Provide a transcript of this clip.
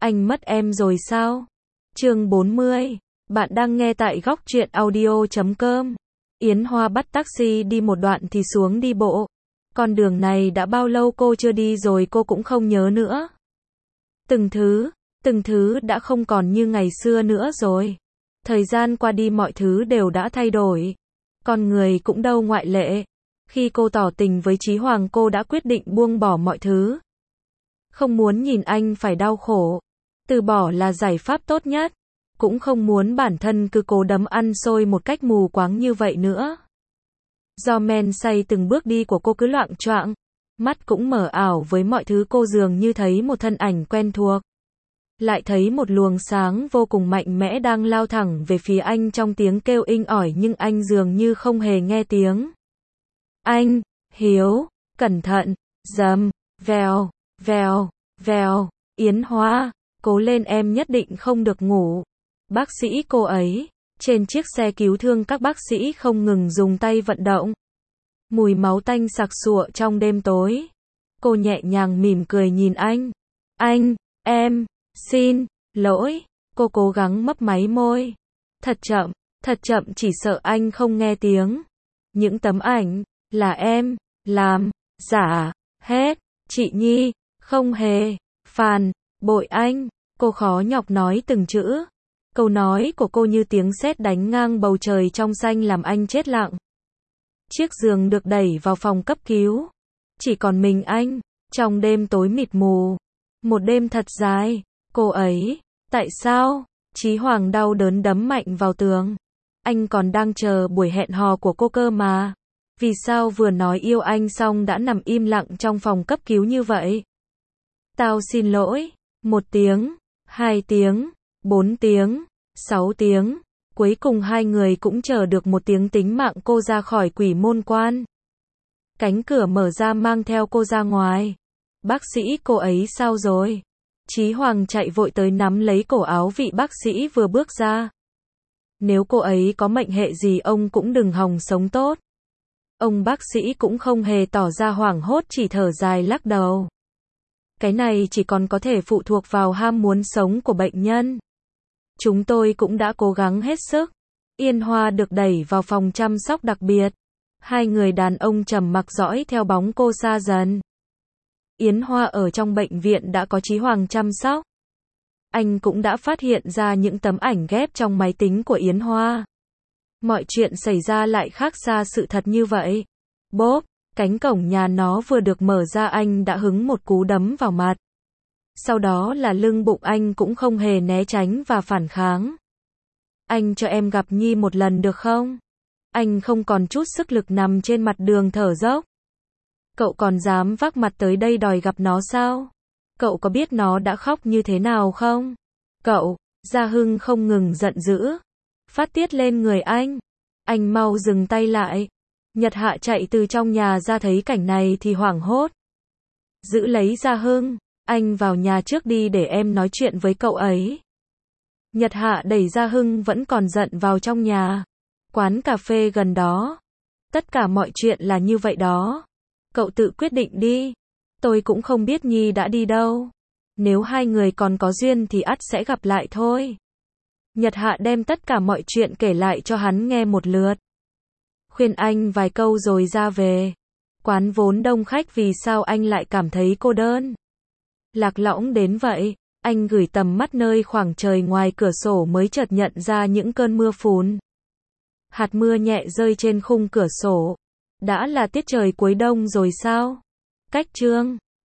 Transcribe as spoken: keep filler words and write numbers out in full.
Anh mất em rồi sao? Chương bốn mươi. Bạn đang nghe tại góc truyện audio chấm com. Yến Hoa bắt taxi đi một đoạn thì xuống đi bộ. Con đường này đã bao lâu cô chưa đi rồi cô cũng không nhớ nữa. Từng thứ, từng thứ đã không còn như ngày xưa nữa rồi. Thời gian qua đi mọi thứ đều đã thay đổi. Con người cũng đâu ngoại lệ. Khi cô tỏ tình với Chí Hoàng cô đã quyết định buông bỏ mọi thứ. Không muốn nhìn anh phải đau khổ. Từ bỏ là giải pháp tốt nhất. Cũng không muốn bản thân cứ cố đấm ăn xôi một cách mù quáng như vậy nữa. Do men say từng bước đi của cô cứ loạng choạng. Mắt cũng mở ảo với mọi thứ, cô dường như thấy một thân ảnh quen thuộc. Lại thấy một luồng sáng vô cùng mạnh mẽ đang lao thẳng về phía anh trong tiếng kêu inh ỏi nhưng anh dường như không hề nghe tiếng. Anh, Hiếu, cẩn thận, dầm, vèo, vèo, vèo, Yến Hoa, cố lên em nhất định không được ngủ. Bác sĩ cô ấy, trên chiếc xe cứu thương các bác sĩ không ngừng dùng tay vận động. Mùi máu tanh sặc sụa trong đêm tối. Cô nhẹ nhàng mỉm cười nhìn anh. Anh, em, xin, lỗi, cô cố gắng mấp máy môi. Thật chậm, thật chậm chỉ sợ anh không nghe tiếng. Những tấm ảnh, là em, làm, giả, hết, chị Nhi, không hề, phàn, bội anh, cô khó nhọc nói từng chữ. Câu nói của cô như tiếng sét đánh ngang bầu trời trong xanh làm anh chết lặng. Chiếc giường được đẩy vào phòng cấp cứu. Chỉ còn mình anh, trong đêm tối mịt mù. Một đêm thật dài, cô ấy, tại sao? Chí Hoàng đau đớn đấm mạnh vào tường. Anh còn đang chờ buổi hẹn hò của cô cơ mà. Vì sao vừa nói yêu anh xong đã nằm im lặng trong phòng cấp cứu như vậy? Tao xin lỗi. Một tiếng, hai tiếng, bốn tiếng, sáu tiếng. Cuối cùng hai người cũng chờ được một tiếng tính mạng cô ra khỏi quỷ môn quan. Cánh cửa mở ra mang theo cô ra ngoài. Bác sĩ cô ấy sao rồi? Chí Hoàng chạy vội tới nắm lấy cổ áo vị bác sĩ vừa bước ra. Nếu cô ấy có mệnh hệ gì ông cũng đừng hòng sống tốt. Ông bác sĩ cũng không hề tỏ ra hoảng hốt, chỉ thở dài lắc đầu. Cái này chỉ còn có thể phụ thuộc vào ham muốn sống của bệnh nhân. Chúng tôi cũng đã cố gắng hết sức. Yến Hoa được đẩy vào phòng chăm sóc đặc biệt. Hai người đàn ông trầm mặc dõi theo bóng cô xa dần. Yến Hoa ở trong bệnh viện đã có Chí Hoàng chăm sóc. Anh cũng đã phát hiện ra những tấm ảnh ghép trong máy tính của Yến Hoa. Mọi chuyện xảy ra lại khác xa sự thật như vậy. Bốp, cánh cổng nhà nó vừa được mở ra anh đã hứng một cú đấm vào mặt. Sau đó là lưng bụng, anh cũng không hề né tránh và phản kháng. Anh cho em gặp Nhi một lần được không? Anh không còn chút sức lực nằm trên mặt đường thở dốc. Cậu còn dám vác mặt tới đây đòi gặp nó sao? Cậu có biết nó đã khóc như thế nào không? Cậu, Gia Hưng không ngừng giận dữ. Phát tiết lên người anh. Anh mau dừng tay lại. Nhật Hạ chạy từ trong nhà ra thấy cảnh này thì hoảng hốt. Giữ lấy Gia Hưng. Anh vào nhà trước đi để em nói chuyện với cậu ấy. Nhật Hạ đẩy Gia Hưng vẫn còn giận vào trong nhà. Quán cà phê gần đó. Tất cả mọi chuyện là như vậy đó. Cậu tự quyết định đi. Tôi cũng không biết Nhi đã đi đâu. Nếu hai người còn có duyên thì ắt sẽ gặp lại thôi. Nhật Hạ đem tất cả mọi chuyện kể lại cho hắn nghe một lượt. Khuyên anh vài câu rồi ra về. Quán vốn đông khách, vì sao anh lại cảm thấy cô đơn? Lạc lõng đến vậy. Anh gửi tầm mắt nơi khoảng trời ngoài cửa sổ mới chợt nhận ra những cơn mưa phùn. Hạt mưa nhẹ rơi trên khung cửa sổ. Đã là tiết trời cuối đông rồi sao? Cách chương